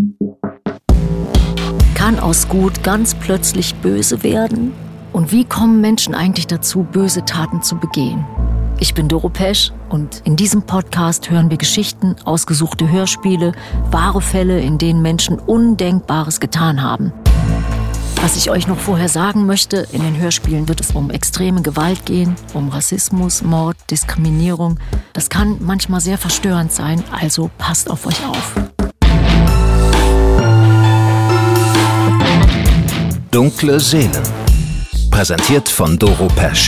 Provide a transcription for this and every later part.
Kann aus Gut ganz plötzlich böse werden? Und wie kommen Menschen eigentlich dazu, böse Taten zu begehen? Ich bin Doro Pesch und in diesem Podcast hören wir Geschichten, ausgesuchte Hörspiele, wahre Fälle, in denen Menschen Undenkbares getan haben. Was ich euch noch vorher sagen möchte, in den Hörspielen wird es um extreme Gewalt gehen, um Rassismus, Mord, Diskriminierung. Das kann manchmal sehr verstörend sein, also passt auf euch auf. Dunkle Seelen. Präsentiert von Doro Pesch.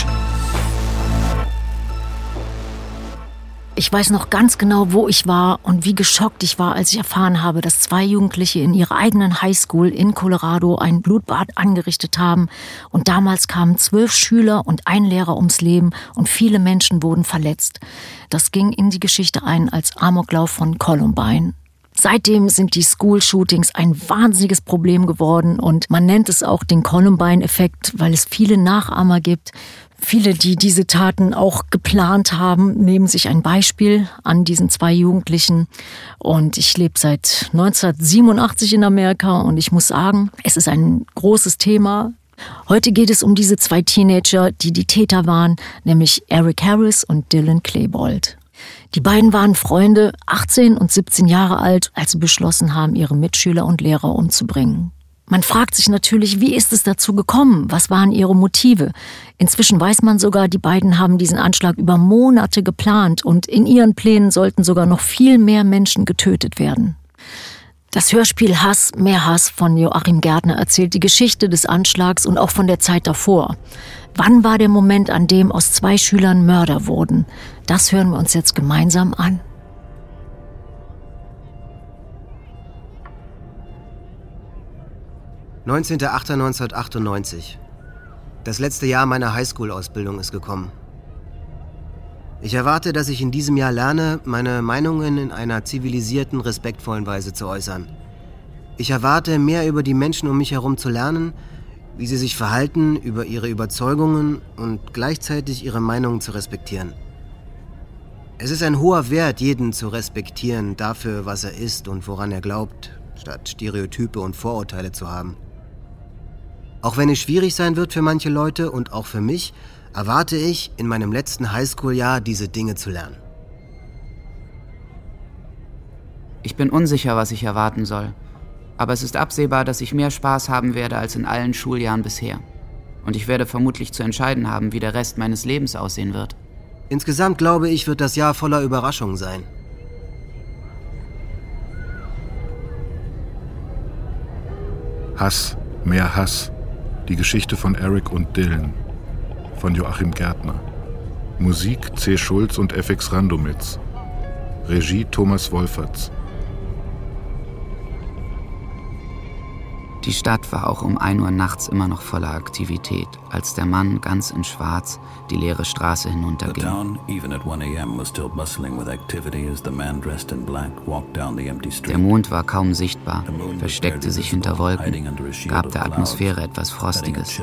Ich weiß noch ganz genau, wo ich war und wie geschockt ich war, als ich erfahren habe, dass 2 Jugendliche in ihrer eigenen Highschool in Colorado ein Blutbad angerichtet haben. Und damals kamen 12 Schüler und ein Lehrer ums Leben und viele Menschen wurden verletzt. Das ging in die Geschichte ein als Amoklauf von Columbine. Seitdem sind die School-Shootings ein wahnsinniges Problem geworden und man nennt es auch den Columbine-Effekt, weil es viele Nachahmer gibt. Viele, die diese Taten auch geplant haben, nehmen sich ein Beispiel an diesen 2 Jugendlichen. Und ich lebe seit 1987 in Amerika und ich muss sagen, es ist ein großes Thema. Heute geht es um diese 2 Teenager, die die Täter waren, nämlich Eric Harris und Dylan Klebold. Die beiden waren Freunde, 18 und 17 Jahre alt, als sie beschlossen haben, ihre Mitschüler und Lehrer umzubringen. Man fragt sich natürlich, wie ist es dazu gekommen? Was waren ihre Motive? Inzwischen weiß man sogar, die beiden haben diesen Anschlag über Monate geplant und in ihren Plänen sollten sogar noch viel mehr Menschen getötet werden. Das Hörspiel Hass, mehr Hass von Joachim Gärtner erzählt die Geschichte des Anschlags und auch von der Zeit davor. Wann war der Moment, an dem aus 2 Schülern Mörder wurden? Das hören wir uns jetzt gemeinsam an. (19.08.1998). Das letzte Jahr meiner Highschool-Ausbildung ist gekommen. Ich erwarte, dass ich in diesem Jahr lerne, meine Meinungen in einer zivilisierten, respektvollen Weise zu äußern. Ich erwarte, mehr über die Menschen um mich herum zu lernen, wie sie sich verhalten, über ihre Überzeugungen und gleichzeitig ihre Meinungen zu respektieren. Es ist ein hoher Wert, jeden zu respektieren dafür, was er ist und woran er glaubt, statt Stereotype und Vorurteile zu haben. Auch wenn es schwierig sein wird für manche Leute und auch für mich, erwarte ich, in meinem letzten Highschool-Jahr diese Dinge zu lernen. Ich bin unsicher, was ich erwarten soll. Aber es ist absehbar, dass ich mehr Spaß haben werde als in allen Schuljahren bisher. Und ich werde vermutlich zu entscheiden haben, wie der Rest meines Lebens aussehen wird. Insgesamt, glaube ich, wird das Jahr voller Überraschungen sein. Hass, mehr Hass. Die Geschichte von Eric und Dylan. Von Joachim Gärtner. Musik C. Schulz und FX Randomitz. Regie Thomas Wolferts. Die Stadt war auch um 1 Uhr nachts immer noch voller Aktivität, als der Mann ganz in Schwarz die leere Straße hinunterging. Der Mond war kaum sichtbar, versteckte sich hinter Wolken, gab der Atmosphäre etwas Frostiges.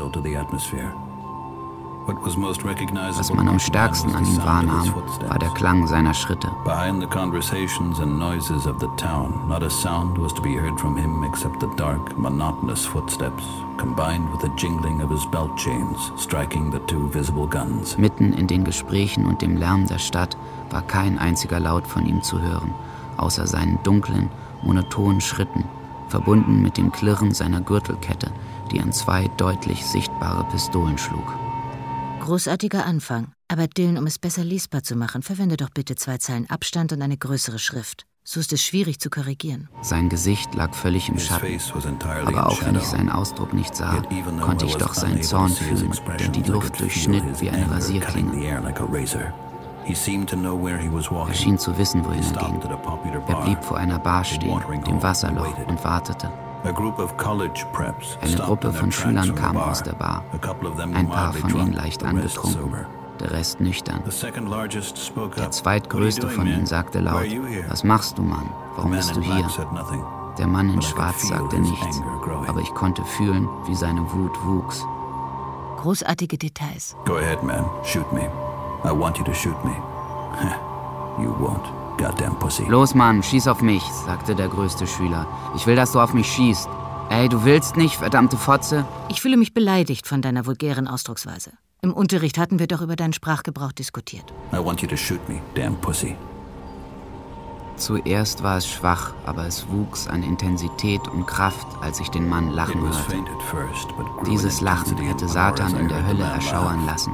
Was man am stärksten an ihm wahrnahm, war der Klang seiner Schritte. Behind the conversations and noises of the town, not a sound was to be heard from him except the dark, monotonous footsteps, combined with the jingling of his belt chains, striking the 2 visible guns. Mitten in den Gesprächen und dem Lärm der Stadt war kein einziger Laut von ihm zu hören, außer seinen dunklen, monotonen Schritten, verbunden mit dem Klirren seiner Gürtelkette, die an 2 deutlich sichtbare Pistolen schlug. Großartiger Anfang. Aber Dylan, um es besser lesbar zu machen, verwende doch bitte 2 Zeilen Abstand und eine größere Schrift. So ist es schwierig zu korrigieren. Sein Gesicht lag völlig im Schatten. Aber auch wenn ich seinen Ausdruck nicht sah, konnte ich doch seinen Zorn fühlen, der die Luft durchschnitt wie eine Rasierklinge. Er schien zu wissen, wohin er ging. Er blieb vor einer Bar stehen, dem Wasserloch, und wartete. Eine Gruppe von Schülern kam aus der Bar. Ein paar von ihnen leicht angetrunken, der Rest nüchtern. Der zweitgrößte von ihnen sagte laut: „Was machst du, Mann? Warum bist du hier?“ Der Mann in Schwarz sagte nichts, aber ich konnte fühlen, wie seine Wut wuchs. Großartige Details. Go ahead, man. Shoot me. I want you to shoot me. You won't. goddamn pussy. Los, Mann, schieß auf mich, sagte der größte Schüler. Ich will, dass du auf mich schießt. Ey, du willst nicht, verdammte Fotze? Ich fühle mich beleidigt von deiner vulgären Ausdrucksweise. Im Unterricht hatten wir doch über deinen Sprachgebrauch diskutiert. I want you to shoot me, damn pussy. Zuerst war es schwach, aber es wuchs an Intensität und Kraft, als ich den Mann lachen hörte. Dieses Lachen hätte Satan in der Hölle erschauern lassen.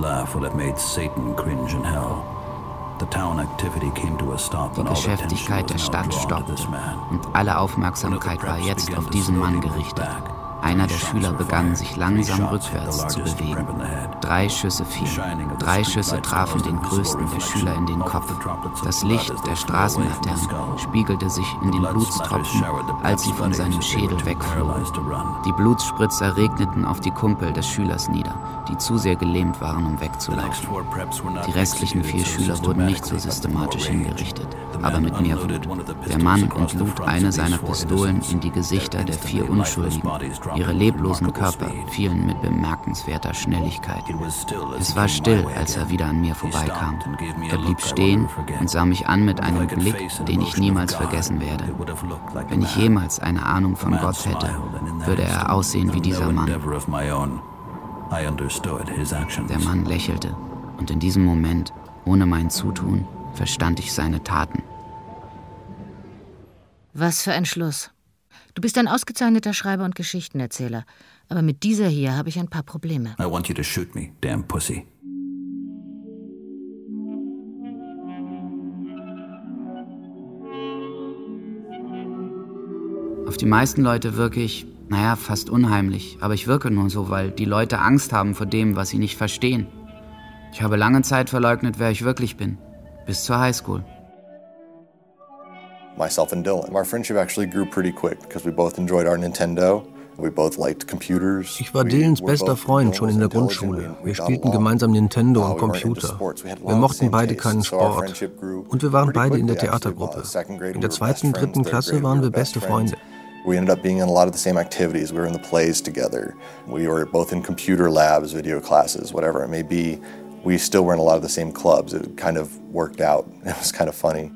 Die Geschäftigkeit der Stadt stoppte und alle Aufmerksamkeit war jetzt auf diesen Mann gerichtet. Einer der Schüler begann, sich langsam rückwärts zu bewegen. 3 Schüsse fielen. 3 Schüsse trafen den größten der Schüler in den Kopf. Das Licht der Straßenlaternen spiegelte sich in den Blutstropfen, als sie von seinem Schädel wegflogen. Die Blutspritzer regneten auf die Kumpel des Schülers nieder, die zu sehr gelähmt waren, um wegzulaufen. Die restlichen 4 Schüler wurden nicht so systematisch hingerichtet, aber mit mehr Wut. Der Mann entlud eine seiner Pistolen in die Gesichter der 4 Unschuldigen. Ihre leblosen Körper fielen mit bemerkenswerter Schnelligkeit. Es war still, als er wieder an mir vorbeikam. Er blieb stehen und sah mich an mit einem Blick, den ich niemals vergessen werde. Wenn ich jemals eine Ahnung von Gott hätte, würde er aussehen wie dieser Mann. Der Mann lächelte und in diesem Moment, ohne mein Zutun, verstand ich seine Taten. Was für ein Schluss. Du bist ein ausgezeichneter Schreiber und Geschichtenerzähler, aber mit dieser hier habe ich ein paar Probleme. I want you to shoot me, damn pussy. Auf die meisten Leute wirke ich, fast unheimlich, aber ich wirke nur so, weil die Leute Angst haben vor dem, was sie nicht verstehen. Ich habe lange Zeit verleugnet, wer ich wirklich bin, bis zur Highschool. Myself and Dylan. Our friendship actually grew pretty quick because we both enjoyed our Nintendo. We both liked computers. Ich war Dylans bester Freund schon in der Grundschule. Wir spielten gemeinsam Nintendo und Computer. Wir mochten beide keinen Sport. Und wir waren beide in der Theatergruppe. In der 2. und 3. Klasse waren wir beste Freunde. We ended up being in a lot of the same activities. We were in the plays together. We were both in computer labs, video classes, whatever it may be. We still were in a lot of the same clubs. It kind of worked out. It was kind of funny.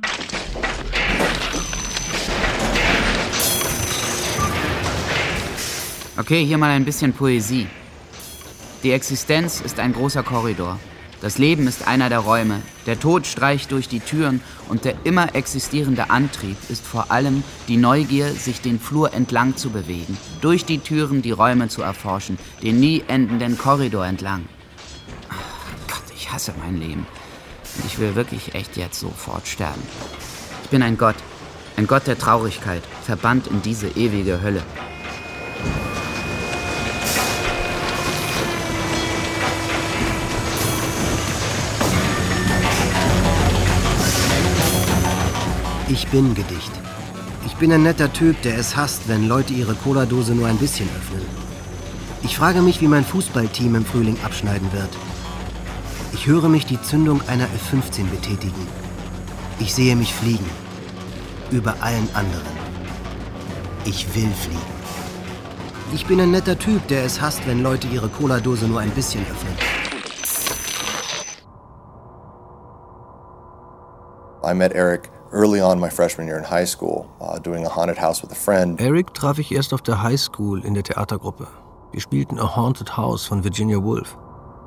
Okay, hier mal ein bisschen Poesie. Die Existenz ist ein großer Korridor. Das Leben ist einer der Räume. Der Tod streicht durch die Türen und der immer existierende Antrieb ist vor allem die Neugier, sich den Flur entlang zu bewegen, durch die Türen die Räume zu erforschen, den nie endenden Korridor entlang. Ach Gott, ich hasse mein Leben. Und ich will wirklich echt jetzt sofort sterben. Ich bin ein Gott der Traurigkeit, verbannt in diese ewige Hölle. Ich bin Gedicht. Ich bin ein netter Typ, der es hasst, wenn Leute ihre Cola-Dose nur ein bisschen öffnen. Ich frage mich, wie mein Fußballteam im Frühling abschneiden wird. Ich höre mich die Zündung einer F-15 betätigen. Ich sehe mich fliegen. Über allen anderen. Ich will fliegen. Ich bin ein netter Typ, der es hasst, wenn Leute ihre Cola-Dose nur ein bisschen öffnen. I met Eric early on my freshman year in high school, doing a haunted house with a friend. Eric traf ich erst auf der Highschool in der Theatergruppe. Wir spielten A Haunted House von Virginia Woolf.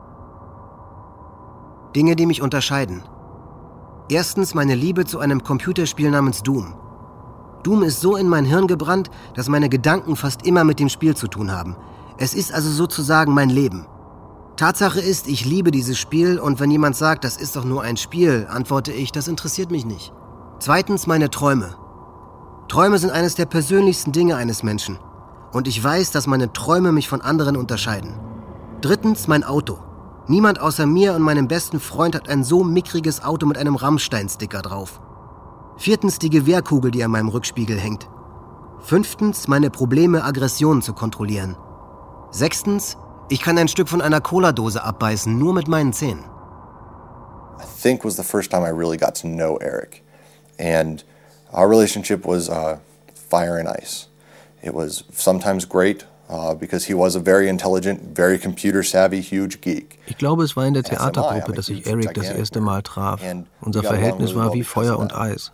Dinge, die mich unterscheiden. Erstens meine Liebe zu einem Computerspiel namens Doom. Doom ist so in mein Hirn gebrannt, dass meine Gedanken fast immer mit dem Spiel zu tun haben. Es ist also sozusagen mein Leben. Tatsache ist, ich liebe dieses Spiel und wenn jemand sagt, das ist doch nur ein Spiel, antworte ich, das interessiert mich nicht. Zweitens meine Träume. Träume sind eines der persönlichsten Dinge eines Menschen. Und ich weiß, dass meine Träume mich von anderen unterscheiden. Drittens mein Auto. Niemand außer mir und meinem besten Freund hat ein so mickriges Auto mit einem Rammstein-Sticker drauf. Viertens die Gewehrkugel, die an meinem Rückspiegel hängt. Fünftens meine Probleme, Aggressionen zu kontrollieren. Sechstens, ich kann ein Stück von einer Cola-Dose abbeißen, nur mit meinen Zähnen. I think was the first time I really got to know Eric. And our relationship was fire and ice. It was sometimes great, Because he was a very intelligent, very computer-savvy, huge geek. Ich glaube, es war in der Theatergruppe, dass ich Eric das erste Mal traf. Unser Verhältnis war wie Feuer und Eis.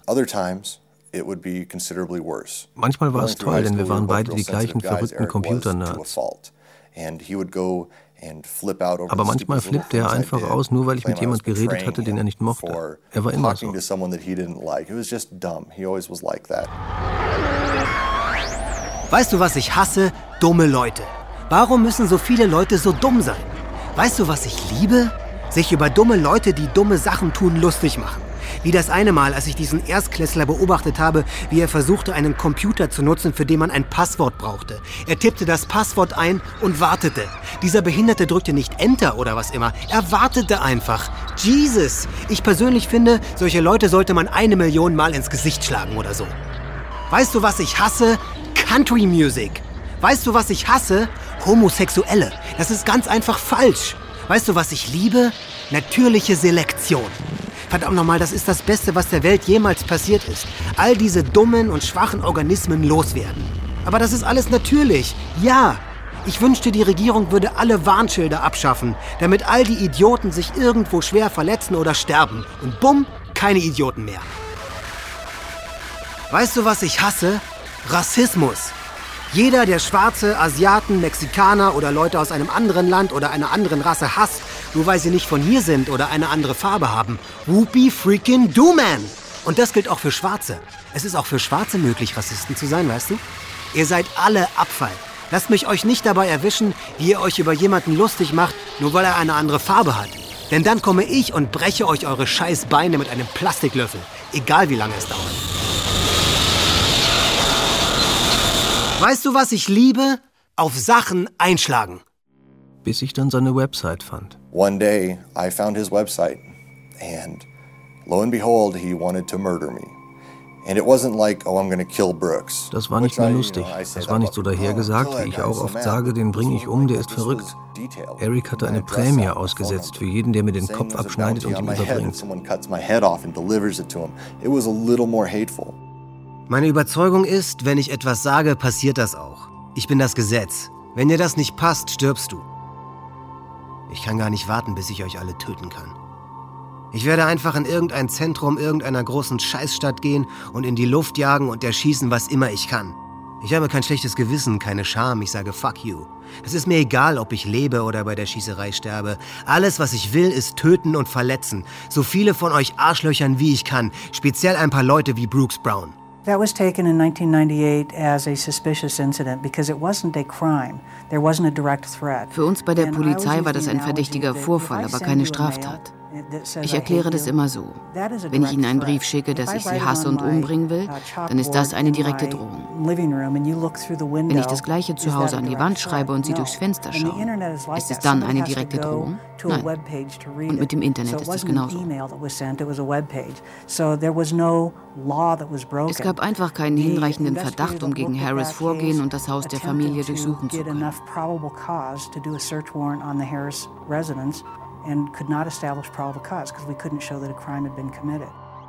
Manchmal war es toll, denn wir waren beide die gleichen verrückten Computer-Nerds. Aber manchmal flippte er einfach aus, nur weil ich mit jemand geredet hatte, den er nicht mochte. Er war immer so. Weißt du, was ich hasse? Dumme Leute. Warum müssen so viele Leute so dumm sein? Weißt du, was ich liebe? Sich über dumme Leute, die dumme Sachen tun, lustig machen. Wie das eine Mal, als ich diesen Erstklässler beobachtet habe, wie er versuchte, einen Computer zu nutzen, für den man ein Passwort brauchte. Er tippte das Passwort ein und wartete. Dieser Behinderte drückte nicht Enter oder was immer. Er wartete einfach. Jesus! Ich persönlich finde, solche Leute sollte man 1 Million Mal ins Gesicht schlagen oder so. Weißt du, was ich hasse? Country Music. Weißt du, was ich hasse? Homosexuelle. Das ist ganz einfach falsch. Weißt du, was ich liebe? Natürliche Selektion. Verdammt nochmal, das ist das Beste, was der Welt jemals passiert ist. All diese dummen und schwachen Organismen loswerden. Aber das ist alles natürlich. Ja, ich wünschte, die Regierung würde alle Warnschilder abschaffen, damit all die Idioten sich irgendwo schwer verletzen oder sterben. Und bumm, keine Idioten mehr. Weißt du, was ich hasse? Rassismus. Jeder, der Schwarze, Asiaten, Mexikaner oder Leute aus einem anderen Land oder einer anderen Rasse hasst, nur weil sie nicht von hier sind oder eine andere Farbe haben. Whoopie freaking do, man! Und das gilt auch für Schwarze. Es ist auch für Schwarze möglich, Rassisten zu sein, weißt du? Ihr seid alle Abfall. Lasst mich euch nicht dabei erwischen, wie ihr euch über jemanden lustig macht, nur weil er eine andere Farbe hat. Denn dann komme ich und breche euch eure scheiß Beine mit einem Plastiklöffel. Egal wie lange es dauert. Weißt du, was ich liebe? Auf Sachen einschlagen. Bis ich dann seine Website fand. One day I found his website and lo and behold, he wanted to murder me. And it wasn't like, oh, I'm going to kill Brooks. Das war nicht mehr lustig. Das war nicht so dahergesagt, wie ich auch oft sage, den bringe ich um, der ist verrückt. Eric hatte eine Prämie ausgesetzt für jeden, der mir den Kopf abschneidet und ihm überbringt. Meine Überzeugung ist, wenn ich etwas sage, passiert das auch. Ich bin das Gesetz. Wenn dir das nicht passt, stirbst du. Ich kann gar nicht warten, bis ich euch alle töten kann. Ich werde einfach in irgendein Zentrum irgendeiner großen Scheißstadt gehen und in die Luft jagen und erschießen, was immer ich kann. Ich habe kein schlechtes Gewissen, keine Scham, ich sage fuck you. Es ist mir egal, ob ich lebe oder bei der Schießerei sterbe. Alles, was ich will, ist töten und verletzen. So viele von euch Arschlöchern, wie ich kann. Speziell ein paar Leute wie Brooks Brown. That was taken in 1998 as a suspicious incident because it wasn't a crime. There wasn't a direct threat. Für uns bei der Polizei war das ein verdächtiger Vorfall, aber keine Straftat. Ich erkläre das immer so. Wenn ich Ihnen einen Brief schicke, dass ich Sie hasse und umbringen will, dann ist das eine direkte Drohung. Wenn ich das Gleiche zu Hause an die Wand schreibe und Sie durchs Fenster schauen, ist es dann eine direkte Drohung? Nein. Und mit dem Internet ist es genauso. Es gab einfach keinen hinreichenden Verdacht, um gegen Harris vorgehen und das Haus der Familie durchsuchen zu können. And could not establish probable cause because we couldn't show that a crime had been committed.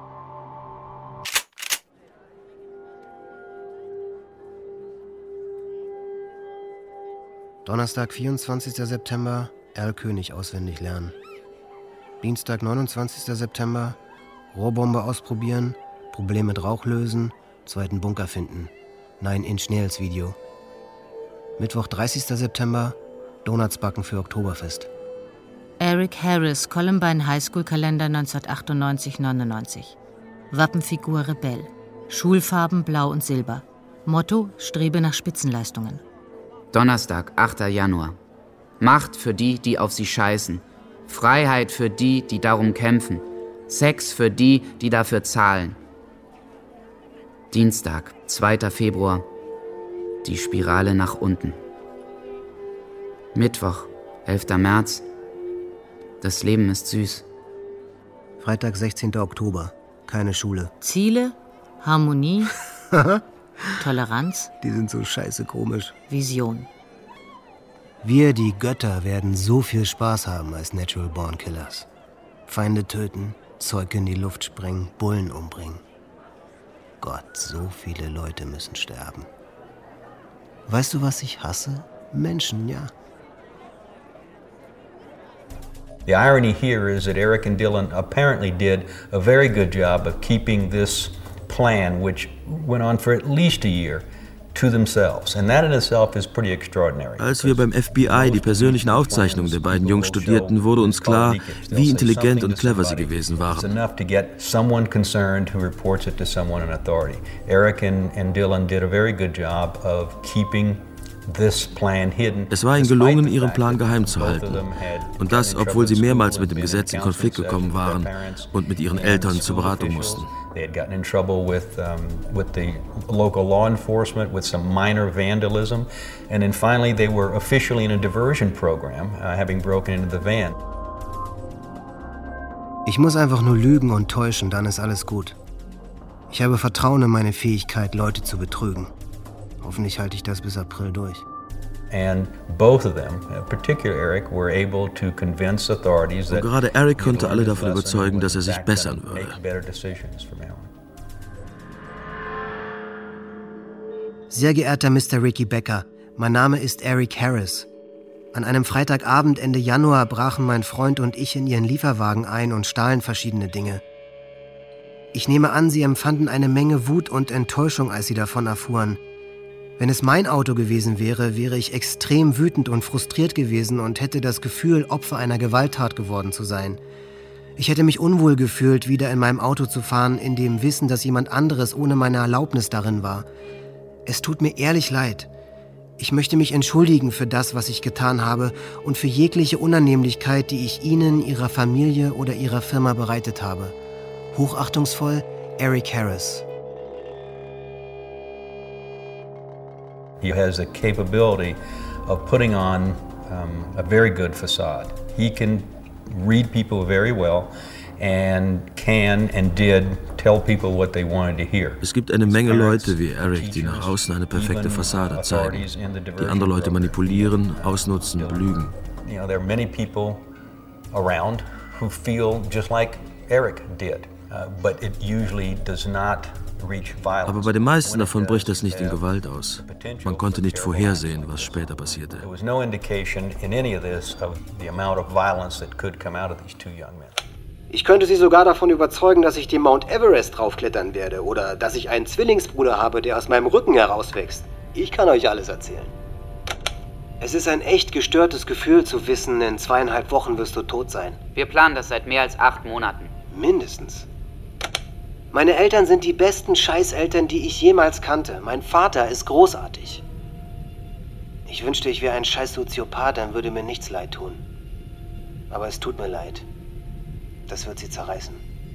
Donnerstag, 24. September, Al König auswendig lernen. Dienstag, 29. September, Rohrbombe ausprobieren, Problem mit Rauch lösen, zweiten Bunker finden. 9-Inch Nails Video. Mittwoch, 30. September, Donuts backen für Oktoberfest. Eric Harris, Columbine High School Kalender 1998-99. Wappenfigur Rebell. Schulfarben blau und silber. Motto: Strebe nach Spitzenleistungen. Donnerstag, 8. Januar. Macht für die, die auf sie scheißen. Freiheit für die, die darum kämpfen. Sex für die, die dafür zahlen. Dienstag, 2. Februar. Die Spirale nach unten. Mittwoch, 11. März. Das Leben ist süß. Freitag, 16. Oktober. Keine Schule. Ziele, Harmonie, Toleranz. Die sind so scheiße komisch. Vision. Wir, die Götter, werden so viel Spaß haben als Natural Born Killers. Feinde töten, Zeug in die Luft sprengen, Bullen umbringen. Gott, so viele Leute müssen sterben. Weißt du, was ich hasse? Menschen, ja. The irony here is that Eric and Dylan apparently did a very good job of keeping this plan, which went on for at least a year, to themselves. And that in itself is pretty extraordinary. Als wir beim FBI die persönlichen Aufzeichnungen der beiden Jungs studierten, wurde uns klar, wie intelligent und clever sie gewesen waren. It's enough to get someone concerned who reports it to someone in authority. Eric and Dylan did a very good job of keeping this plan hidden. Es war ihnen gelungen, ihren Plan geheim zu halten. Und das, obwohl sie mehrmals mit dem Gesetz in Konflikt gekommen waren und mit ihren Eltern zur Beratung mussten. They had gotten in trouble with the local law enforcement, with some minor vandalism, and then finally they were officially in a diversion program, having broken into the van. Ich muss einfach nur lügen und täuschen, dann ist alles gut. Ich habe Vertrauen in meine Fähigkeit, Leute zu betrügen. Hoffentlich halte ich das bis April durch. And both of them, particularly Eric, were able to convince authorities that. Und gerade Eric konnte alle davon überzeugen, dass er sich bessern würde. Sehr geehrter Mr. Ricky Becker, mein Name ist Eric Harris. An einem Freitagabend Ende Januar brachen mein Freund und ich in Ihren Lieferwagen ein und stahlen verschiedene Dinge. Ich nehme an, Sie empfanden eine Menge Wut und Enttäuschung, als Sie davon erfuhren. Wenn es mein Auto gewesen wäre, wäre ich extrem wütend und frustriert gewesen und hätte das Gefühl, Opfer einer Gewalttat geworden zu sein. Ich hätte mich unwohl gefühlt, wieder in meinem Auto zu fahren, in dem Wissen, dass jemand anderes ohne meine Erlaubnis darin war. Es tut mir ehrlich leid. Ich möchte mich entschuldigen für das, was ich getan habe und für jegliche Unannehmlichkeit, die ich Ihnen, Ihrer Familie oder Ihrer Firma bereitet habe. Hochachtungsvoll, Eric Harris. He has the capability of putting on a very good facade. He can read people very well and can and did tell people what they wanted to hear. Es gibt eine Menge Leute wie Eric, die nach außen eine perfekte Fassade zeigen, die andere Leute manipulieren, ausnutzen, belügen. You know, there are many people around who feel just like Eric did, but it usually does not. Aber bei den meisten davon bricht das nicht in Gewalt aus. Man konnte nicht vorhersehen, was später passierte. Ich könnte Sie sogar davon überzeugen, dass ich den Mount Everest draufklettern werde oder dass ich einen Zwillingsbruder habe, der aus meinem Rücken herauswächst. Ich kann euch alles erzählen. Es ist ein echt gestörtes Gefühl zu wissen, in 2,5 Wochen wirst du tot sein. Wir planen das seit mehr als 8 Monaten. Mindestens. Meine Eltern sind die besten Scheißeltern, die ich jemals kannte. Mein Vater ist großartig. Ich wünschte, ich wäre ein scheiß Soziopath, dann würde mir nichts leid tun. Aber es tut mir leid. Das wird sie zerreißen.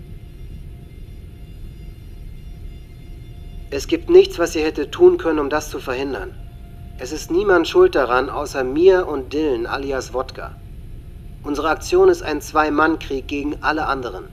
Es gibt nichts, was ihr hättet tun können, um das zu verhindern. Es ist niemand schuld daran, außer mir und Dylan alias Wodka. Unsere Aktion ist ein Zwei-Mann-Krieg gegen alle anderen.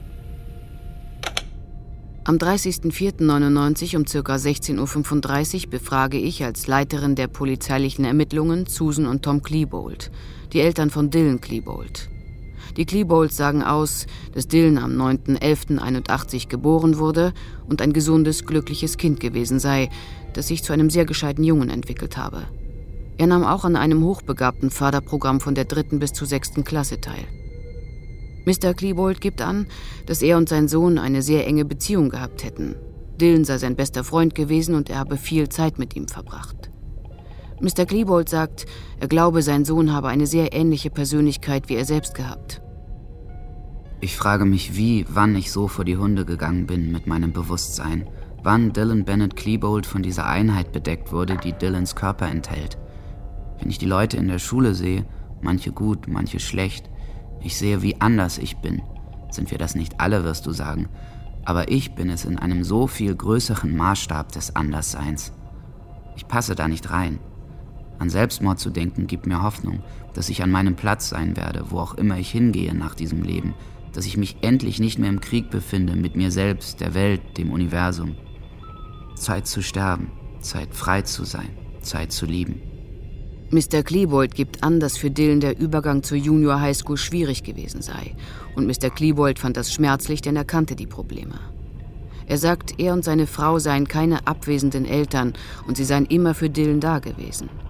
Am 30.04.99 um ca. 16:35 Uhr befrage ich als Leiterin der polizeilichen Ermittlungen Susan und Tom Klebold, die Eltern von Dylan Klebold. Die Klebolds sagen aus, dass Dylan am 9.11.81 geboren wurde und ein gesundes, glückliches Kind gewesen sei, das sich zu einem sehr gescheiten Jungen entwickelt habe. Er nahm auch an einem hochbegabten Förderprogramm von der 3. bis zur 6. Klasse teil. Mr. Klebold gibt an, dass er und sein Sohn eine sehr enge Beziehung gehabt hätten. Dylan sei sein bester Freund gewesen und er habe viel Zeit mit ihm verbracht. Mr. Klebold sagt, er glaube, sein Sohn habe eine sehr ähnliche Persönlichkeit wie er selbst gehabt. Ich frage mich, wann ich so vor die Hunde gegangen bin mit meinem Bewusstsein. Wann Dylan Bennett Klebold von dieser Einheit bedeckt wurde, die Dylans Körper enthält. Wenn ich die Leute in der Schule sehe, manche gut, manche schlecht, ich sehe, wie anders ich bin. Sind wir das nicht alle, wirst du sagen. Aber ich bin es in einem so viel größeren Maßstab des Andersseins. Ich passe da nicht rein. An Selbstmord zu denken gibt mir Hoffnung, dass ich an meinem Platz sein werde, wo auch immer ich hingehe nach diesem Leben. Dass ich mich endlich nicht mehr im Krieg befinde mit mir selbst, der Welt, dem Universum. Zeit zu sterben, Zeit frei zu sein, Zeit zu lieben. Mr. Klebold gibt an, dass für Dylan der Übergang zur Junior High School schwierig gewesen sei. Und Mr. Klebold fand das schmerzlich, denn er kannte die Probleme. Er sagt, er und seine Frau seien keine abwesenden Eltern und sie seien immer für Dylan da gewesen.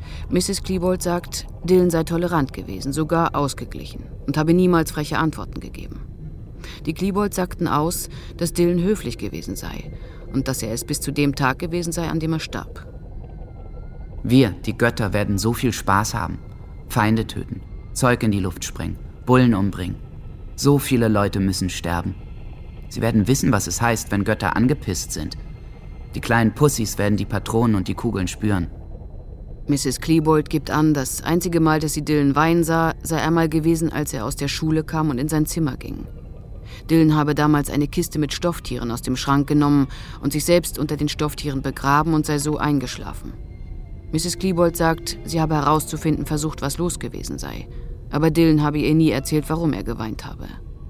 Mrs. Klebold sagt, Dylan sei tolerant gewesen, sogar ausgeglichen und habe niemals freche Antworten gegeben. Die Klebolds sagten aus, dass Dylan höflich gewesen sei und dass er es bis zu dem Tag gewesen sei, an dem er starb. Wir, die Götter, werden so viel Spaß haben. Feinde töten, Zeug in die Luft sprengen, Bullen umbringen. So viele Leute müssen sterben. Sie werden wissen, was es heißt, wenn Götter angepisst sind. Die kleinen Pussys werden die Patronen und die Kugeln spüren. Mrs. Klebold gibt an, das einzige Mal, dass sie Dylan weinen sah, sei einmal gewesen, als er aus der Schule kam und in sein Zimmer ging. Dylan habe damals eine Kiste mit Stofftieren aus dem Schrank genommen und sich selbst unter den Stofftieren begraben und sei so eingeschlafen. Mrs. Klebold sagt, sie habe herauszufinden versucht, was los gewesen sei. Aber Dylan habe ihr nie erzählt, warum er geweint habe.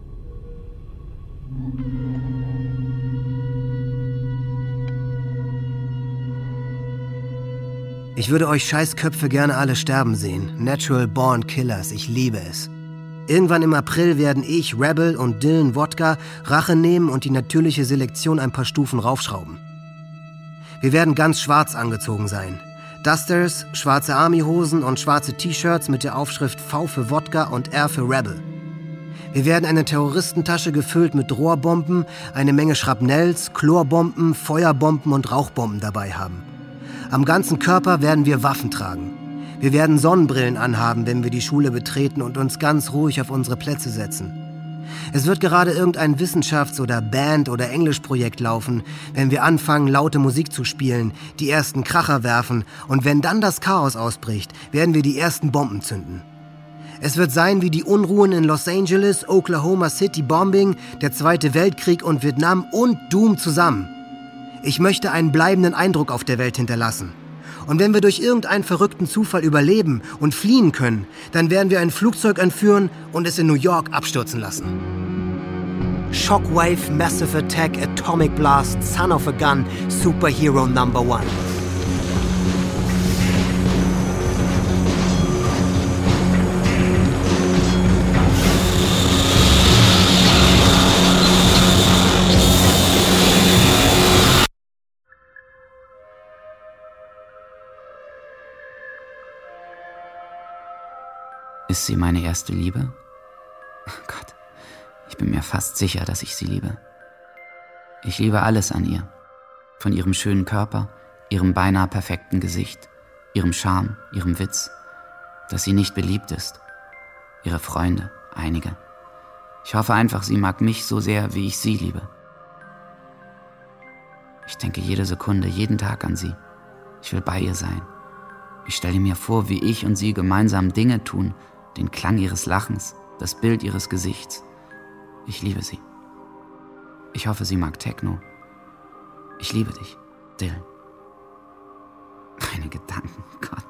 Ich würde euch Scheißköpfe gerne alle sterben sehen. Natural Born Killers, ich liebe es. Irgendwann im April werden ich, Rebel und Dylan Wodka Rache nehmen und die natürliche Selektion ein paar Stufen raufschrauben. Wir werden ganz schwarz angezogen sein. Dusters, schwarze Armyhosen und schwarze T-Shirts mit der Aufschrift V für Wodka und R für Rebel. Wir werden eine Terroristentasche gefüllt mit Rohrbomben, eine Menge Schrapnells, Chlorbomben, Feuerbomben und Rauchbomben dabei haben. Am ganzen Körper werden wir Waffen tragen. Wir werden Sonnenbrillen anhaben, wenn wir die Schule betreten und uns ganz ruhig auf unsere Plätze setzen. Es wird gerade irgendein Wissenschafts- oder Band- oder Englischprojekt laufen, wenn wir anfangen, laute Musik zu spielen, die ersten Kracher werfen und wenn dann das Chaos ausbricht, werden wir die ersten Bomben zünden. Es wird sein wie die Unruhen in Los Angeles, Oklahoma City Bombing, der Zweite Weltkrieg und Vietnam und Doom zusammen. Ich möchte einen bleibenden Eindruck auf der Welt hinterlassen. Und wenn wir durch irgendeinen verrückten Zufall überleben und fliehen können, dann werden wir ein Flugzeug entführen und es in New York abstürzen lassen. Shockwave, Massive Attack, Atomic Blast, Son of a Gun, Superhero Number 1. Ist sie meine erste Liebe? Oh Gott, ich bin mir fast sicher, dass ich sie liebe. Ich liebe alles an ihr. Von ihrem schönen Körper, ihrem beinahe perfekten Gesicht, ihrem Charme, ihrem Witz. Dass sie nicht beliebt ist. Ihre Freunde, einige. Ich hoffe einfach, sie mag mich so sehr, wie ich sie liebe. Ich denke jede Sekunde, jeden Tag an sie. Ich will bei ihr sein. Ich stelle mir vor, wie ich und sie gemeinsam Dinge tun, den Klang ihres Lachens, das Bild ihres Gesichts. Ich liebe sie. Ich hoffe, sie mag Techno. Ich liebe dich, Dylan. Meine Gedanken, Gott.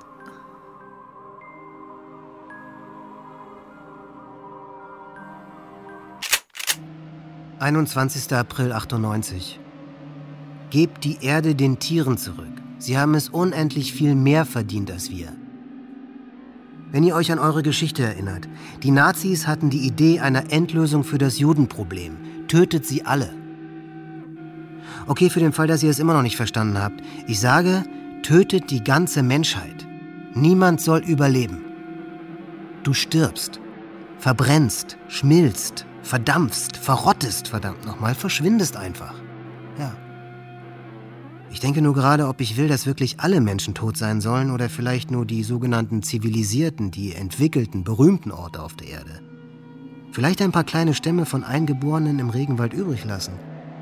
»21. April 98. Gebt die Erde den Tieren zurück. Sie haben es unendlich viel mehr verdient als wir. Wenn ihr euch an eure Geschichte erinnert, die Nazis hatten die Idee einer Endlösung für das Judenproblem. Tötet sie alle. Okay, für den Fall, dass ihr es immer noch nicht verstanden habt. Ich sage, tötet die ganze Menschheit. Niemand soll überleben. Du stirbst, verbrennst, schmilzt, verdampfst, verrottest, verdammt nochmal, verschwindest einfach. Ja. Ich denke nur gerade, ob ich will, dass wirklich alle Menschen tot sein sollen oder vielleicht nur die sogenannten zivilisierten, die entwickelten, berühmten Orte auf der Erde. Vielleicht ein paar kleine Stämme von Eingeborenen im Regenwald übrig lassen.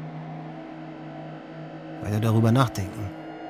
Weiter darüber nachdenken.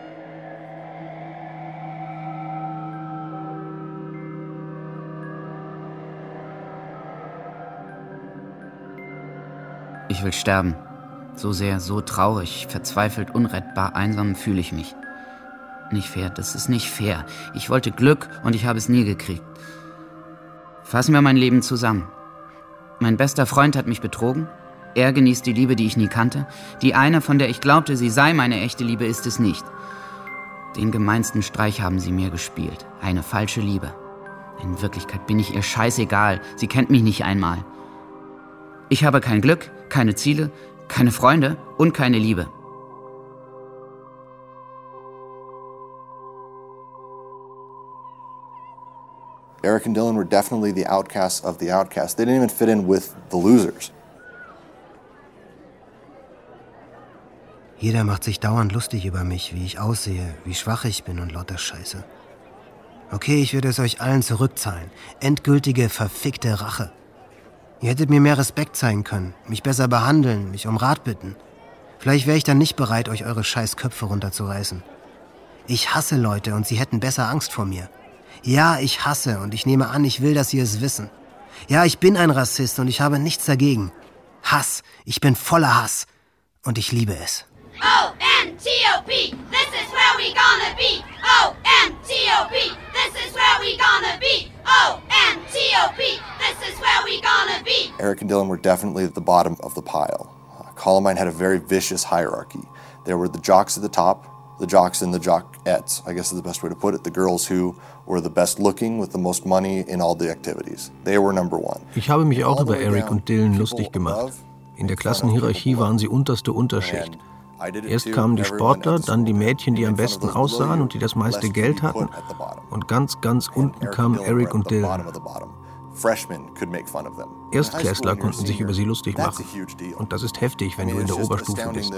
Ich will sterben. So sehr, so traurig, verzweifelt, unrettbar, einsam fühle ich mich. Nicht fair, das ist nicht fair. Ich wollte Glück und ich habe es nie gekriegt. Fassen wir mein Leben zusammen. Mein bester Freund hat mich betrogen. Er genießt die Liebe, die ich nie kannte. Die eine, von der ich glaubte, sie sei meine echte Liebe, ist es nicht. Den gemeinsten Streich haben sie mir gespielt. Eine falsche Liebe. In Wirklichkeit bin ich ihr scheißegal. Sie kennt mich nicht einmal. Ich habe kein Glück, keine Ziele, keine Freunde und keine Liebe. Eric and Dylan were definitely the outcasts of the outcasts. They didn't even fit in with the losers. Jeder macht sich dauernd lustig über mich, wie ich aussehe, wie schwach ich bin und lauter Scheiße. Okay, ich werde es euch allen zurückzahlen. Endgültige, verfickte Rache. Ihr hättet mir mehr Respekt zeigen können, mich besser behandeln, mich um Rat bitten. Vielleicht wäre ich dann nicht bereit, euch eure scheiß Köpfe runterzureißen. Ich hasse Leute und sie hätten besser Angst vor mir. Ja, ich hasse und ich nehme an, ich will, dass sie es wissen. Ja, ich bin ein Rassist und ich habe nichts dagegen. Hass, ich bin voller Hass und ich liebe es. O-N-T-O-P, this is where we gonna be. O-N-T-O-P, this is where we gonna be. O-N-T-O-P, this is where we gonna be. Eric and Dylan were definitely at the bottom of the pile. Columbine had a very vicious hierarchy. There were the jocks at the top, the jocks and the jockettes, I guess is the best way to put it. The girls who were the best looking with the most money in all the activities. They were number one. Ich habe mich auch über Eric und Dylan lustig gemacht. In der Klassenhierarchie waren sie unterste Unterschicht. Erst kamen die Sportler, dann die Mädchen, die am besten aussahen und die das meiste Geld hatten. Und ganz, ganz unten kamen Eric und Dylan. Erstklässler konnten sich über sie lustig machen. Und das ist heftig, wenn du in der Oberstufe bist.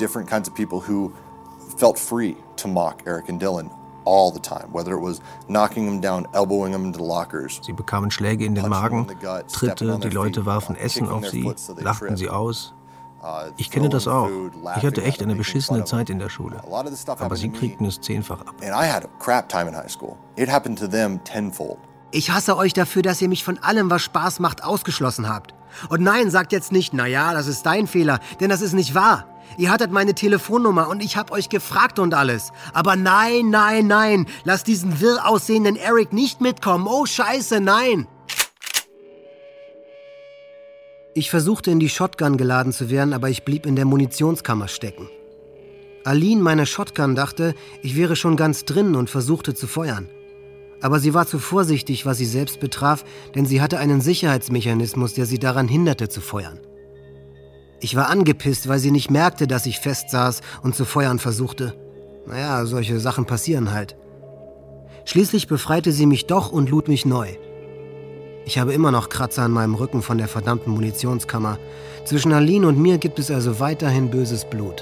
Felt free to mock Eric and Dylan all the time, whether it was knocking them down, elbowing them into the lockers. Sie bekamen Schläge in den Magen, Tritte, die Leute warfen Essen auf sie, lachten sie aus. Ich kenne das auch. Ich hatte echt eine beschissene Zeit in der Schule. Aber sie kriegten es 10-fach ab. And I had a crap time in high school. It happened to them 10-fold. Ich hasse euch dafür, dass ihr mich von allem, was Spaß macht, ausgeschlossen habt. Und nein, sagt jetzt nicht, naja, das ist dein Fehler, denn das ist nicht wahr. Ihr hattet meine Telefonnummer und ich hab euch gefragt und alles. Aber nein, nein, nein, lasst diesen wirr aussehenden Eric nicht mitkommen. Oh, Scheiße, nein. Ich versuchte, in die Shotgun geladen zu werden, aber ich blieb in der Munitionskammer stecken. Aline, meine Shotgun, dachte, ich wäre schon ganz drin und versuchte zu feuern. Aber sie war zu vorsichtig, was sie selbst betraf, denn sie hatte einen Sicherheitsmechanismus, der sie daran hinderte zu feuern. Ich war angepisst, weil sie nicht merkte, dass ich festsaß und zu feuern versuchte. Naja, solche Sachen passieren halt. Schließlich befreite sie mich doch und lud mich neu. Ich habe immer noch Kratzer an meinem Rücken von der verdammten Munitionskammer. Zwischen Aline und mir gibt es also weiterhin böses Blut.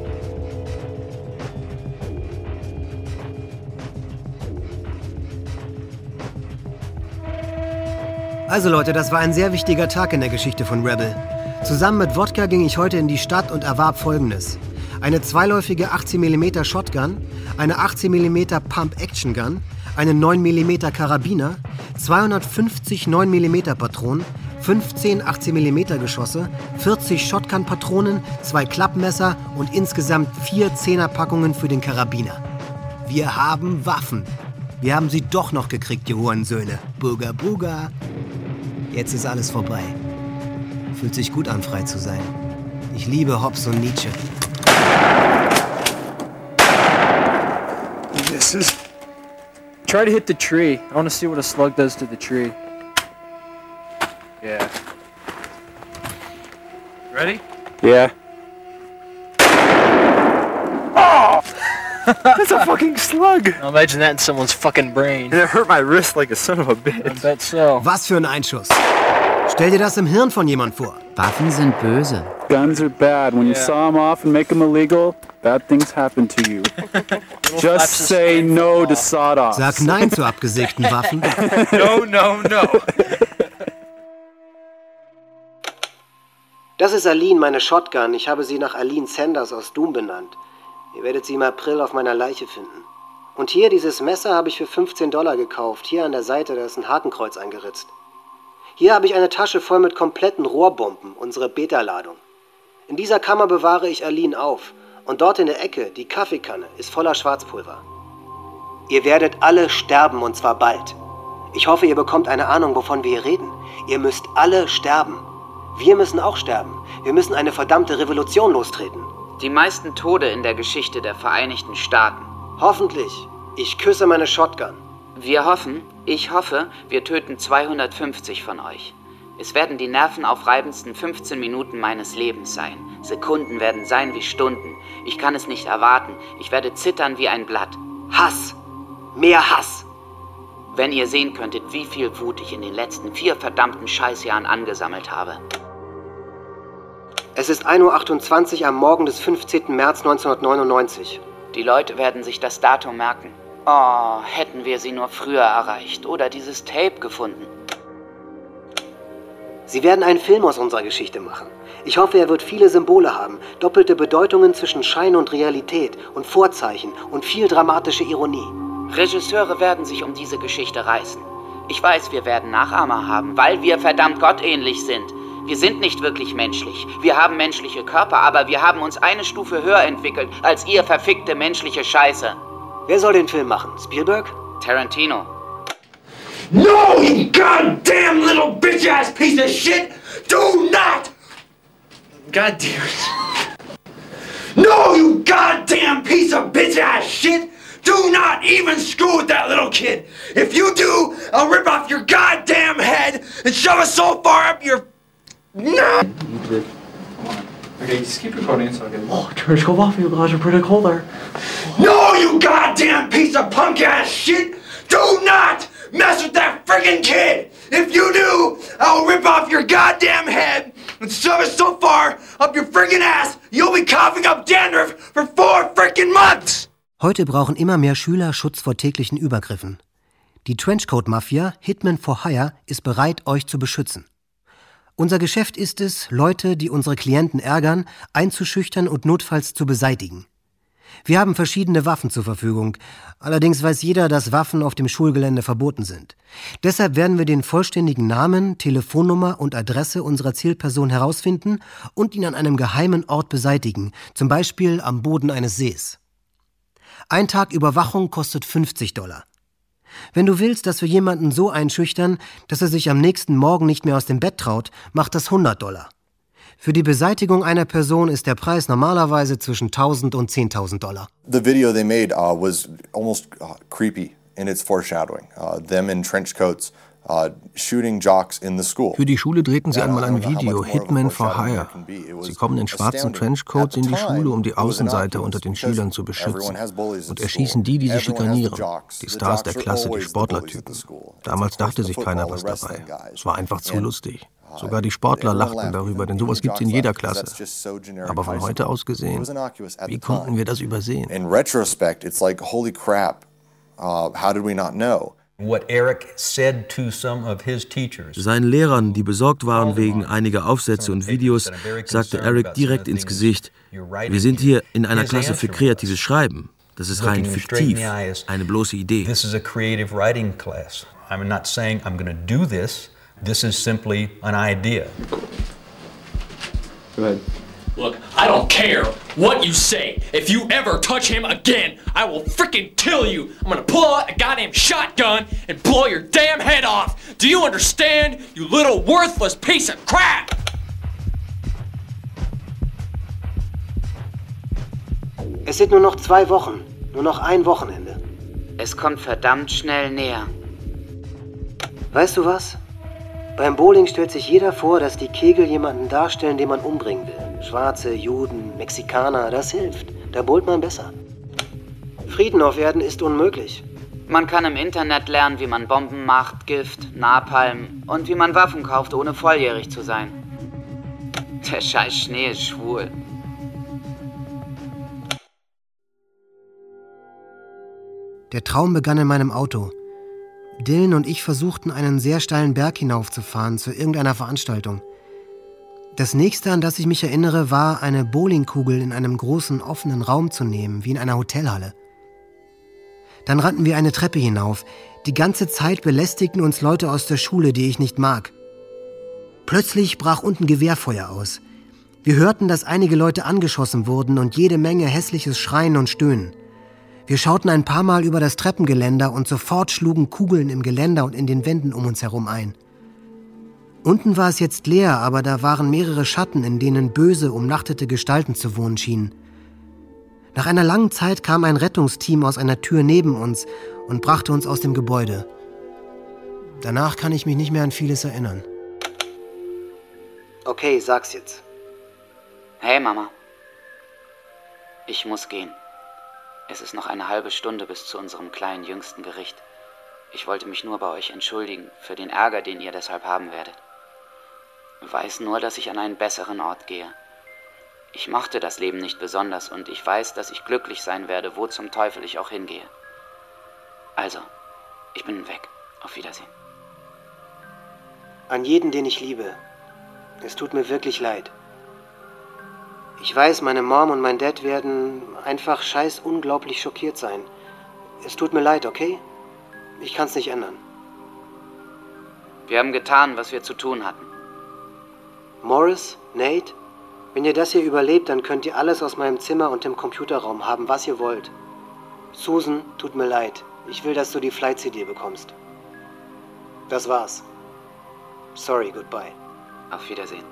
Also Leute, das war ein sehr wichtiger Tag in der Geschichte von Rebel. Zusammen mit Wodka ging ich heute in die Stadt und erwarb Folgendes: eine zweiläufige 18mm Shotgun, eine 18mm Pump-Action-Gun, einen 9mm Karabiner, 250 9mm Patronen, 15 18mm Geschosse, 40 Shotgun-Patronen, 2 Klappmesser und insgesamt 4 10er-Packungen für den Karabiner. Wir haben Waffen. Wir haben sie doch noch gekriegt, die Hurensöhne. Buga, buga. Jetzt ist alles vorbei. Fühlt sich gut an, frei zu sein. Ich liebe Hobbes und Nietzsche. This is... Try to hit the tree. I want to see what a slug does to the tree. Yeah. Ready? Yeah. Oh! That's a fucking slug! Now imagine that in someone's fucking brain. It hurt my wrist like a son of a bitch. I bet so. Was für ein Einschuss. Stell dir das im Hirn von jemand vor. Waffen sind böse. Guns are bad. When you saw them off and make them illegal, bad things happen to you. Just say no to sawed-offs. Sag nein zu abgesägten Waffen. No, no, no. Das ist Aline, meine Shotgun. Ich habe sie nach Aline Sanders aus Doom benannt. Ihr werdet sie im April auf meiner Leiche finden. Und hier, dieses Messer habe ich für $15 gekauft. Hier an der Seite, da ist ein Hakenkreuz eingeritzt. Hier habe ich eine Tasche voll mit kompletten Rohrbomben, unsere Beta-Ladung. In dieser Kammer bewahre ich Aline auf. Und dort in der Ecke, die Kaffeekanne, ist voller Schwarzpulver. Ihr werdet alle sterben, und zwar bald. Ich hoffe, ihr bekommt eine Ahnung, wovon wir hier reden. Ihr müsst alle sterben. Wir müssen auch sterben. Wir müssen eine verdammte Revolution lostreten. Die meisten Tode in der Geschichte der Vereinigten Staaten. Hoffentlich. Ich küsse meine Shotgun. Wir hoffen, ich hoffe, wir töten 250 von euch. Es werden die nervenaufreibendsten 15 Minuten meines Lebens sein. Sekunden werden sein wie Stunden. Ich kann es nicht erwarten. Ich werde zittern wie ein Blatt. Hass. Mehr Hass. Wenn ihr sehen könntet, wie viel Wut ich in den letzten 4 verdammten Scheißjahren angesammelt habe. Es ist 1:28 Uhr am Morgen des 15. März 1999. Die Leute werden sich das Datum merken. Oh, hätten wir sie nur früher erreicht oder dieses Tape gefunden. Sie werden einen Film aus unserer Geschichte machen. Ich hoffe, er wird viele Symbole haben, doppelte Bedeutungen zwischen Schein und Realität und Vorzeichen und viel dramatische Ironie. Regisseure werden sich um diese Geschichte reißen. Ich weiß, wir werden Nachahmer haben, weil wir verdammt gottähnlich sind. Wir sind nicht wirklich menschlich. Wir haben menschliche Körper, aber wir haben uns eine Stufe höher entwickelt als ihr verfickte menschliche Scheiße. Wer soll den Film machen? Spielberg? Tarantino. No, you goddamn little bitch-ass piece of shit! Do not! God damn it. No, you goddamn piece of bitch-ass shit! Do not even screw with that little kid! If you do, I'll rip off your goddamn head and shove it so far up your... No! Okay, just keep recording so I can... Oh, George, go off, you guys are pretty cold there. No, you goddamn piece of punk-ass shit! Do not mess with that friggin' kid! If you do, I'll rip off your goddamn head and shove it so far up your friggin' ass, you'll be coughing up dandruff for 4 friggin' months! Heute brauchen immer mehr Schüler Schutz vor täglichen Übergriffen. Die Trenchcoat-Mafia, Hitman for Hire, ist bereit, euch zu beschützen. Unser Geschäft ist es, Leute, die unsere Klienten ärgern, einzuschüchtern und notfalls zu beseitigen. Wir haben verschiedene Waffen zur Verfügung. Allerdings weiß jeder, dass Waffen auf dem Schulgelände verboten sind. Deshalb werden wir den vollständigen Namen, Telefonnummer und Adresse unserer Zielperson herausfinden und ihn an einem geheimen Ort beseitigen, zum Beispiel am Boden eines Sees. Ein Tag Überwachung kostet $50. Wenn du willst, dass wir jemanden so einschüchtern, dass er sich am nächsten Morgen nicht mehr aus dem Bett traut, macht das $100. Für die Beseitigung einer Person ist der Preis normalerweise zwischen $1.000 und $10.000. The video they made was almost creepy in its foreshadowing. Them in trench coats shooting jocks in the school. Für die Schule drehten sie einmal ein Video, Hitman for Hire. Sie kommen in schwarzen Trenchcoats in die Schule, um die Außenseiter unter den Schülern zu beschützen und erschießen die, die sie schikanieren. Die Stars der Klasse, die Sportlertypen. Damals dachte sich keiner was dabei. Es war einfach zu lustig. Sogar die Sportler lachten darüber, denn sowas gibt's in jeder Klasse. Aber von heute aus gesehen, wie konnten wir das übersehen? In retrospect, it's like, holy crap, how did we not know? Seinen Lehrern, die besorgt waren wegen einiger Aufsätze und Videos, sagte Eric direkt ins Gesicht, wir sind hier in einer Klasse für kreatives Schreiben. Das ist rein fiktiv, eine bloße Idee. This is a creative writing class. I'm not saying I'm going to do this. This is simply an idea. Go ahead. Look, I don't care what you say. If you ever touch him again, I will freaking kill you. I'm gonna pull out a goddamn shotgun and blow your damn head off. Do you understand, you little worthless piece of crap? Es sind nur noch 2 Wochen. Nur noch ein Wochenende. Es kommt verdammt schnell näher. Weißt du was? Beim Bowling stellt sich jeder vor, dass die Kegel jemanden darstellen, den man umbringen will. Schwarze, Juden, Mexikaner, das hilft. Da bowlt man besser. Frieden auf Erden ist unmöglich. Man kann im Internet lernen, wie man Bomben macht, Gift, Napalm und wie man Waffen kauft, ohne volljährig zu sein. Der scheiß Schnee ist schwul. Der Traum begann in meinem Auto. Dylan und ich versuchten, einen sehr steilen Berg hinaufzufahren zu irgendeiner Veranstaltung. Das nächste, an das ich mich erinnere, war, eine Bowlingkugel in einem großen, offenen Raum zu nehmen, wie in einer Hotelhalle. Dann rannten wir eine Treppe hinauf. Die ganze Zeit belästigten uns Leute aus der Schule, die ich nicht mag. Plötzlich brach unten Gewehrfeuer aus. Wir hörten, dass einige Leute angeschossen wurden und jede Menge hässliches Schreien und Stöhnen. Wir schauten ein paar Mal über das Treppengeländer und sofort schlugen Kugeln im Geländer und in den Wänden um uns herum ein. Unten war es jetzt leer, aber da waren mehrere Schatten, in denen böse, umnachtete Gestalten zu wohnen schienen. Nach einer langen Zeit kam ein Rettungsteam aus einer Tür neben uns und brachte uns aus dem Gebäude. Danach kann ich mich nicht mehr an vieles erinnern. Okay, sag's jetzt. Hey Mama. Ich muss gehen. Es ist noch eine halbe Stunde bis zu unserem kleinen jüngsten Gericht. Ich wollte mich nur bei euch entschuldigen für den Ärger, den ihr deshalb haben werdet. Weiß nur, dass ich an einen besseren Ort gehe. Ich mochte das Leben nicht besonders und ich weiß, dass ich glücklich sein werde, wo zum Teufel ich auch hingehe. Also, ich bin weg. Auf Wiedersehen. An jeden, den ich liebe. Es tut mir wirklich leid. Ich weiß, meine Mom und mein Dad werden einfach scheiß unglaublich schockiert sein. Es tut mir leid, okay? Ich kann's nicht ändern. Wir haben getan, was wir zu tun hatten. Morris, Nate, wenn ihr das hier überlebt, dann könnt ihr alles aus meinem Zimmer und dem Computerraum haben, was ihr wollt. Susan, tut mir leid. Ich will, dass du die Flight-CD bekommst. Das war's. Sorry, goodbye. Auf Wiedersehen.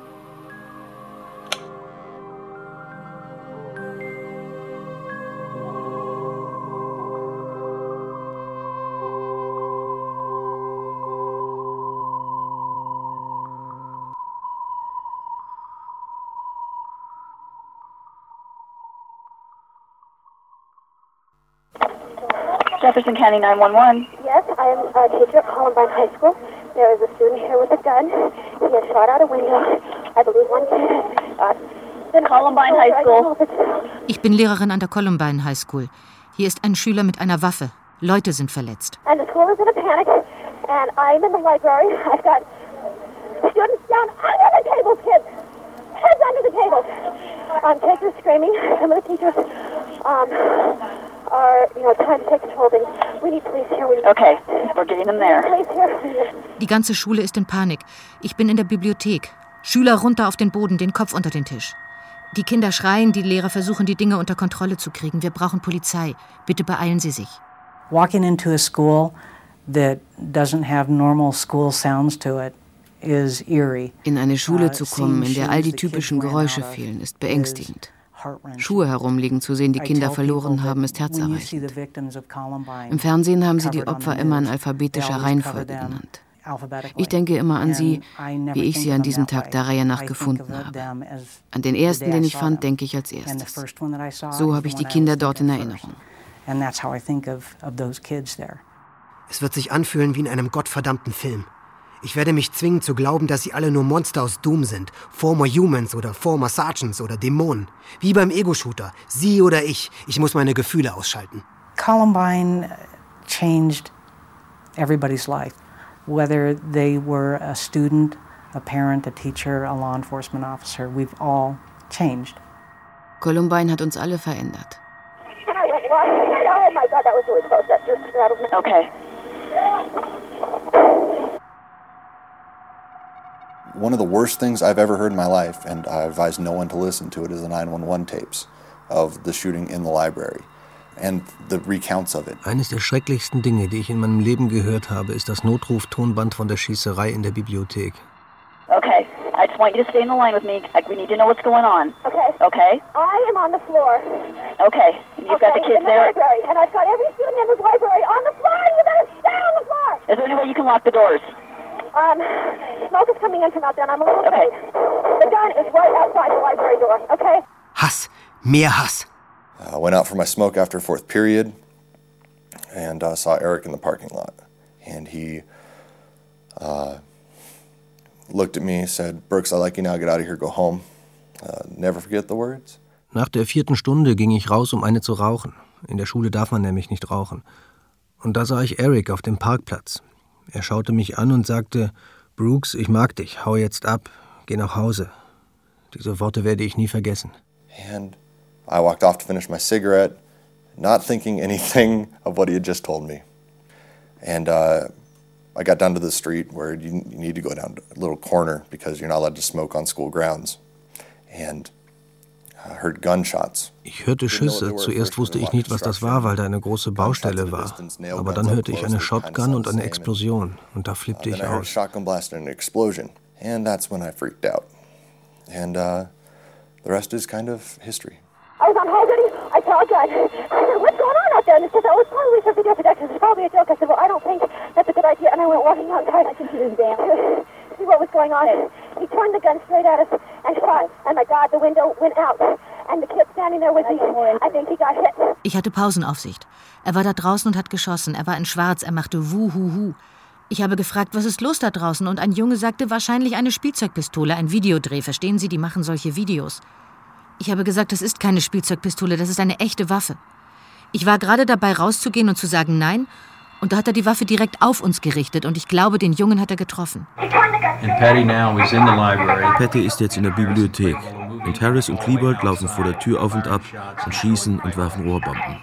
Jefferson County 911. Yes, I am a teacher at Columbine High School. There is a student here with a gun. He has shot out a window. I believe one kid has shot. Columbine High School. Ich bin Lehrerin an der Columbine High School. Hier ist ein Schüler mit einer Waffe. Leute sind verletzt. And the school is in a panic. And I'm in the library. I've got students down under the tables, kids. Heads under the tables. Kids are screaming. Some of the teachers are, trying to take control of things. We need police here. Okay, we're getting them there. Die ganze Schule ist in Panik. Ich bin in der Bibliothek. Schüler runter auf den Boden, den Kopf unter den Tisch. Die Kinder schreien, die Lehrer versuchen, die Dinge unter Kontrolle zu kriegen. Wir brauchen Polizei. Bitte beeilen Sie sich. Walking into a school that doesn't have normal school sounds to it is eerie. In eine Schule zu kommen, in der all die typischen Geräusche fehlen, ist beängstigend. Schuhe herumliegen zu sehen, die Kinder verloren haben, ist herzerreichend. Im Fernsehen haben sie die Opfer immer in alphabetischer Reihenfolge genannt. Ich denke immer an sie, wie ich sie an diesem Tag der Reihe nach gefunden habe. An den ersten, den ich fand, denke ich als erstes. So habe ich die Kinder dort in Erinnerung. Es wird sich anfühlen wie in einem gottverdammten Film. Ich werde mich zwingen zu glauben, dass sie alle nur Monster aus Doom sind. Former Humans oder Former Sergeants oder Dämonen. Wie beim Ego-Shooter. Sie oder ich. Ich muss meine Gefühle ausschalten. Columbine changed everybody's life. Whether they were a student, a parent, a teacher, a law enforcement officer, we've all changed. Columbine hat uns alle verändert. Oh my God, that was really close. That just rattled me. Okay. One of the worst things I've ever heard in my life, and I advise no one to listen to it, is the 911 tapes of the shooting in the library and the recounts of it. Eines der schrecklichsten Dinge, die ich in meinem Leben gehört habe, ist das Notruf-Tonband von der Schießerei in der Bibliothek. Okay, I just want you to stay in the line with me. We need to know what's going on. Okay. Okay? I am on the floor. Okay, and you've got the kids in the there? library, and I've got every student in the library on the floor. You better stay on the floor. Is there any way you can lock the doors? Smoke is coming in from out there, and I'm a little afraid. The gun is right outside the library door, okay? Hass. Mehr Hass. I went out for my smoke after fourth period and saw Eric in the parking lot. And he looked at me, said, "Brooks, I like you now, get out of here, go home. Never forget the words." Nach der 4. Stunde ging ich raus, um eine zu rauchen. In der Schule darf man nämlich nicht rauchen. Und da sah ich Eric auf dem Parkplatz. Er schaute mich an und sagte, "Brooks, ich mag dich, hau jetzt ab, geh nach Hause." Diese Worte werde ich nie vergessen. And I walked off to finish my cigarette, not thinking anything of what he had just told me. And I got down to the street where you need to go down to a little corner because you're not allowed to smoke on school grounds. And I heard gunshots. Ich hörte Schüsse. Zuerst wusste ich nicht, was das war, weil da eine große Baustelle war. Aber dann hörte ich eine Shotgun und eine Explosion. Und da flippte ich aus. Shotgun blast and an explosion. And that's when I freaked out. And the rest is kind of history. I was on hold ready. I saw a gun. I said, "What's going on out there?" And it says, "Oh, it's probably for video production. It's probably a joke." I said, "Well, I don't think that's a good idea." And I went walking outside. I think he was down to see what was going on. He turned the gun straight at us and shot. And my God, the window went out. And the kid standing there with me, I think he got hit. Ich hatte Pausenaufsicht. Er war da draußen und hat geschossen. Er war in Schwarz, er machte Wuhuhu. Ich habe gefragt, was ist los da draußen? Und ein Junge sagte, wahrscheinlich eine Spielzeugpistole, ein Videodreh. Verstehen Sie, die machen solche Videos. Ich habe gesagt, das ist keine Spielzeugpistole, das ist eine echte Waffe. Ich war gerade dabei, rauszugehen und zu sagen Nein. Und da hat er die Waffe direkt auf uns gerichtet. Und ich glaube, den Jungen hat er getroffen. Patty ist jetzt in der Bibliothek. Und Harris und Klebold laufen vor der Tür auf und ab und schießen und werfen Rohrbomben.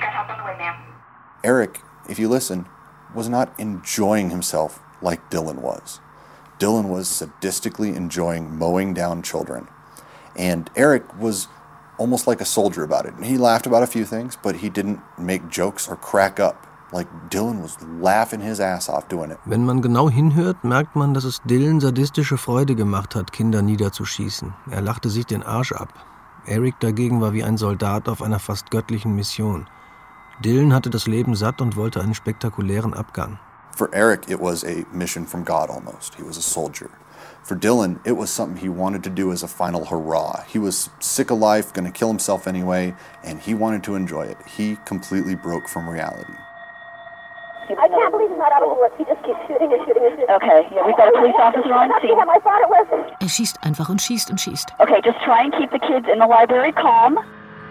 Eric, if you listen, was not enjoying himself like Dylan was. Dylan was sadistically enjoying mowing down children. And Eric was almost like a soldier about it. He laughed about a few things, but he didn't make jokes or crack up. Like Dylan was laughing his ass off doing it. Wenn man genau hinhört, merkt man, dass es Dylan sadistische Freude gemacht hat, Kinder niederzuschießen. Er lachte sich den Arsch ab. Eric dagegen war wie ein Soldat auf einer fast göttlichen Mission. Dylan hatte das Leben satt und wollte einen spektakulären Abgang. For Eric, it was a mission from God almost. He was a soldier. For Dylan, it was something he wanted to do as a final hurrah. He was sick of life, going to kill himself anyway, and he wanted to enjoy it. He completely broke from reality. I can't believe he's not out of bullets. He just keeps shooting and shooting and shooting. Okay, yeah, we've got a police officer on scene. I thought it was... Er schießt einfach und schießt und schießt. Okay, just try and keep the kids in the library calm.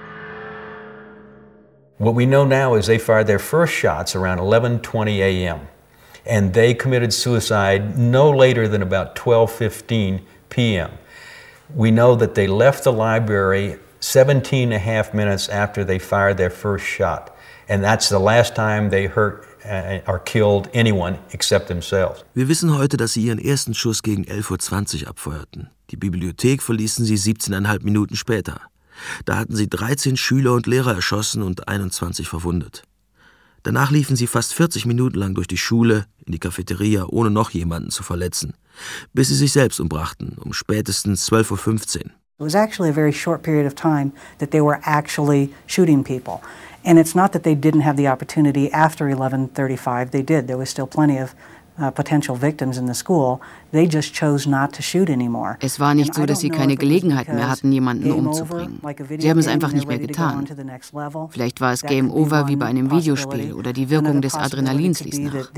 What we know now is they fired their first shots around 11:20 a.m. and they committed suicide no later than about 12:15 p.m. We know that they left the library 17 and a half minutes after they fired their first shot, and that's the last time they hurt or killed anyone except themselves. Wir wissen heute, dass sie ihren ersten Schuss gegen 11:20 Uhr abfeuerten. Die Bibliothek verließen sie 17,5 Minuten später. Da hatten sie 13 Schüler und Lehrer erschossen und 21 verwundet. Danach liefen sie fast 40 Minuten lang durch die Schule, in die Cafeteria, ohne noch jemanden zu verletzen, bis sie sich selbst umbrachten, um spätestens 12:15 Uhr. It was actually a very short period of time that they were actually shooting people. And it's not that they didn't have the opportunity after 11:35. They did. There was still plenty of potential victims in the school. They just chose not to shoot anymore. Es war nicht so, dass sie keine Gelegenheit mehr hatten, jemanden umzubringen. Sie haben es einfach nicht mehr getan. Vielleicht war es Game Over wie bei einem Videospiel oder die Wirkung des Adrenalins ließ nach.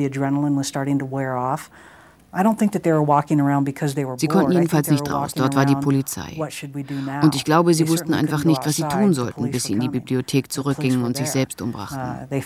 Sie konnten jedenfalls nicht raus, dort war die Polizei. Und ich glaube, sie wussten einfach nicht, was sie tun sollten, bis sie in die Bibliothek zurückgingen und sich selbst umbrachten. Wir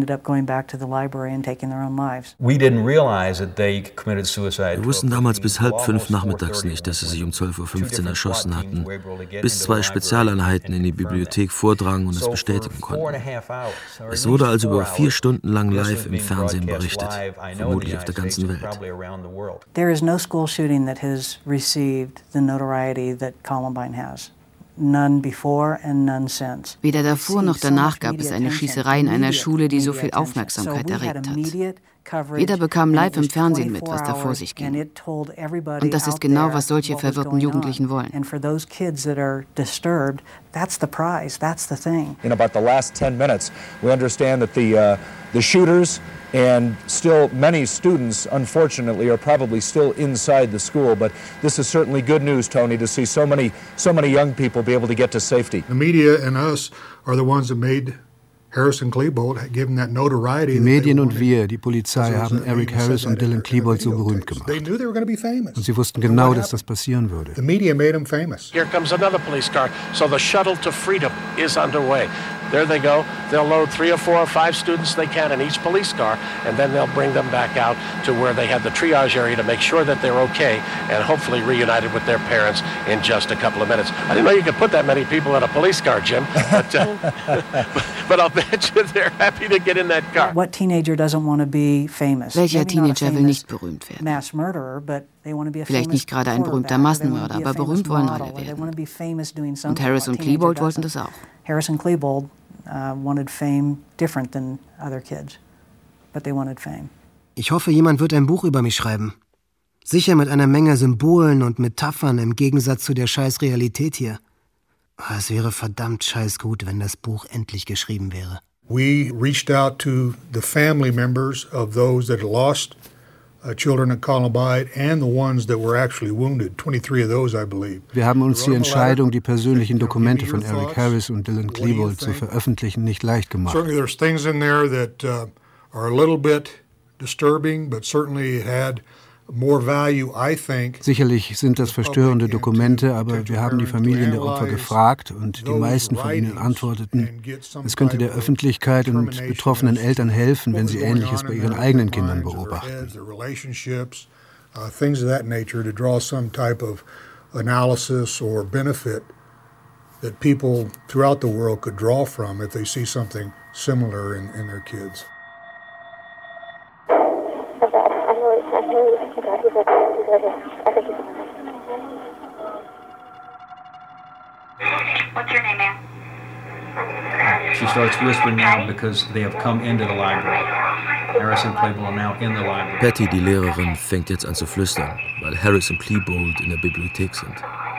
wussten damals bis 4:30 nachmittags nicht, dass sie sich um 12:15 Uhr erschossen hatten, bis 2 Spezialeinheiten in die Bibliothek vordrangen und es bestätigen konnten. Es wurde also über 4 Stunden lang live im Fernsehen berichtet, vermutlich auf der ganzen Welt. There is no school shooting that has received the notoriety that Columbine has. None before and none since. Weder davor noch danach gab es eine Schießerei in einer Schule, die so viel Aufmerksamkeit erregt hat. Jeder bekam live im Fernsehen mit, was da vor sich ging. Und das ist genau, was solche verwirrten Jugendlichen wollen. And for those kids that are disturbed, that's the prize, that's the thing. In about the last 10 minutes, we understand that the shooters and still many students, unfortunately, are probably still inside the school. But this is certainly good news, Tony, to see so many young people be able to get to safety. The media and us are the ones that made Harris and Klebold, given that notoriety. Die Medien und wir, die Polizei, haben Eric Harris und Dylan Klebold so berühmt gemacht. Und sie wussten genau, dass das passieren würde. The media made them famous. Here comes another police car. So the shuttle to freedom is underway. There they go. They'll load 3 or 4 or 5 students they can in each police car, and then they'll bring them back out to where they had the triage area to make sure that they're okay and hopefully reunited with their parents in just a couple of minutes. I didn't know you could put that many people in a police car, Jim, but I'll bet you they're happy to get in that car. What teenager doesn't want to be famous? Welcher Teenager will nicht berühmt werden? Mass murderer, but vielleicht nicht gerade ein berühmter Massenmörder, aber berühmt wollen alle werden. Und Harris und Klebold wollten das auch. Harris and Klebold wanted fame different than other kids, but they wanted fame. Ich hoffe, jemand wird ein Buch über mich schreiben. Sicher mit einer Menge Symbolen und Metaphern im Gegensatz zu der scheiß Realität hier. Es wäre verdammt scheiß gut, wenn das Buch endlich geschrieben wäre. We reached out to the family members of those that lost children at Columbine and the ones that were actually wounded, 23 of those, I believe. Wir haben uns die Entscheidung, die persönlichen Dokumente von Eric Harris und Dylan Klebold zu veröffentlichen, nicht leicht gemacht. Certainly there's things in there that are a little bit disturbing, but certainly it had more value, I think. Sicherlich sind das verstörende Dokumente, aber wir haben die Familien der Opfer gefragt und die meisten von ihnen antworteten, es könnte der Öffentlichkeit und betroffenen Eltern helfen, wenn sie Ähnliches bei ihren eigenen Kindern beobachten. Things of that nature to draw some type of analysis or benefit that people throughout the world could draw from if they see something similar in their kids. What's your name, ma'am? She starts whispering now because they have come into the library. Harris und Klebold are now in the library. Patty, die Lehrerin, fängt jetzt an zu flüstern, weil Harris und Klebold in der Bibliothek sind.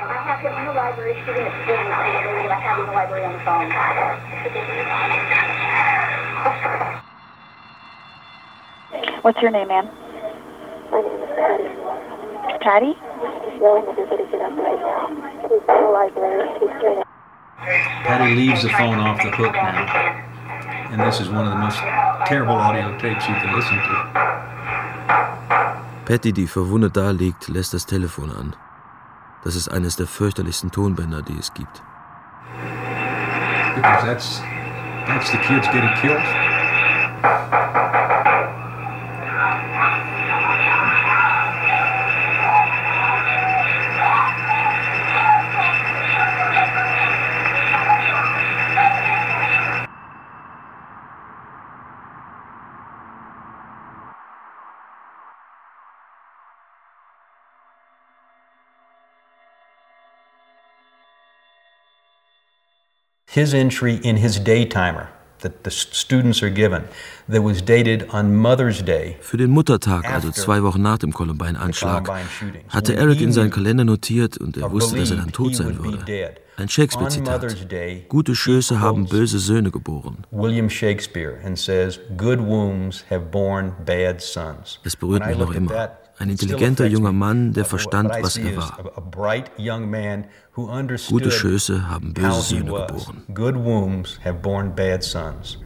What's your name, ma'am? My name is Patty. Patty? She's yelling at everybody to get up right now. She's in the library. She's doing it. Patty leaves the phone off the hook now, and this is one of the most terrible audio tapes you can listen to. Patty, die verwundet da liegt, lässt das Telefon an. Das ist eines der fürchterlichsten Tonbänder, die es gibt. Because that's the kids getting killed. His entry in his daytimer that the students are given, that was dated on Mother's Day. Für den Muttertag, also 2 Wochen nach dem Columbine-Anschlag, hatte Eric in seinen Kalender notiert und er wusste, dass er dann tot sein würde. Ein Shakespeare-Zitat. Gute Schöße haben böse Söhne geboren. William Shakespeare and says, good wombs have borne bad sons. Es berührt mich noch immer. Ein intelligenter junger Mann, der verstand, was er war. Gute Schöße haben böse Söhne geboren. Good wombs have borne bad sons.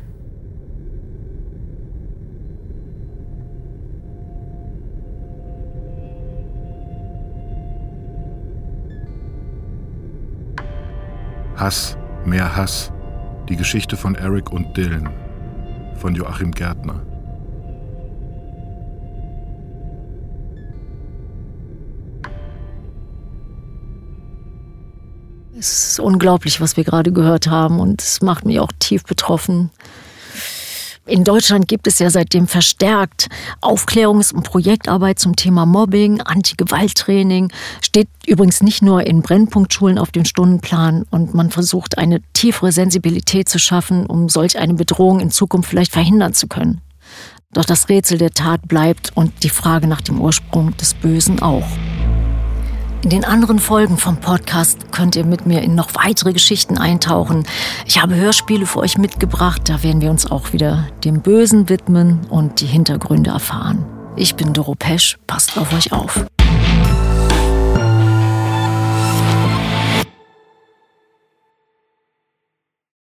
Hass, mehr Hass. Die Geschichte von Eric und Dylan von Joachim Gärtner. Es ist unglaublich, was wir gerade gehört haben, und es macht mich auch tief betroffen. In Deutschland gibt es ja seitdem verstärkt Aufklärungs- und Projektarbeit zum Thema Mobbing, Anti-Gewalt-Training, steht übrigens nicht nur in Brennpunktschulen auf dem Stundenplan, und man versucht, eine tiefere Sensibilität zu schaffen, um solch eine Bedrohung in Zukunft vielleicht verhindern zu können. Doch das Rätsel der Tat bleibt und die Frage nach dem Ursprung des Bösen auch. In den anderen Folgen vom Podcast könnt ihr mit mir in noch weitere Geschichten eintauchen. Ich habe Hörspiele für euch mitgebracht, da werden wir uns auch wieder dem Bösen widmen und die Hintergründe erfahren. Ich bin Doro Pesch, passt auf euch auf.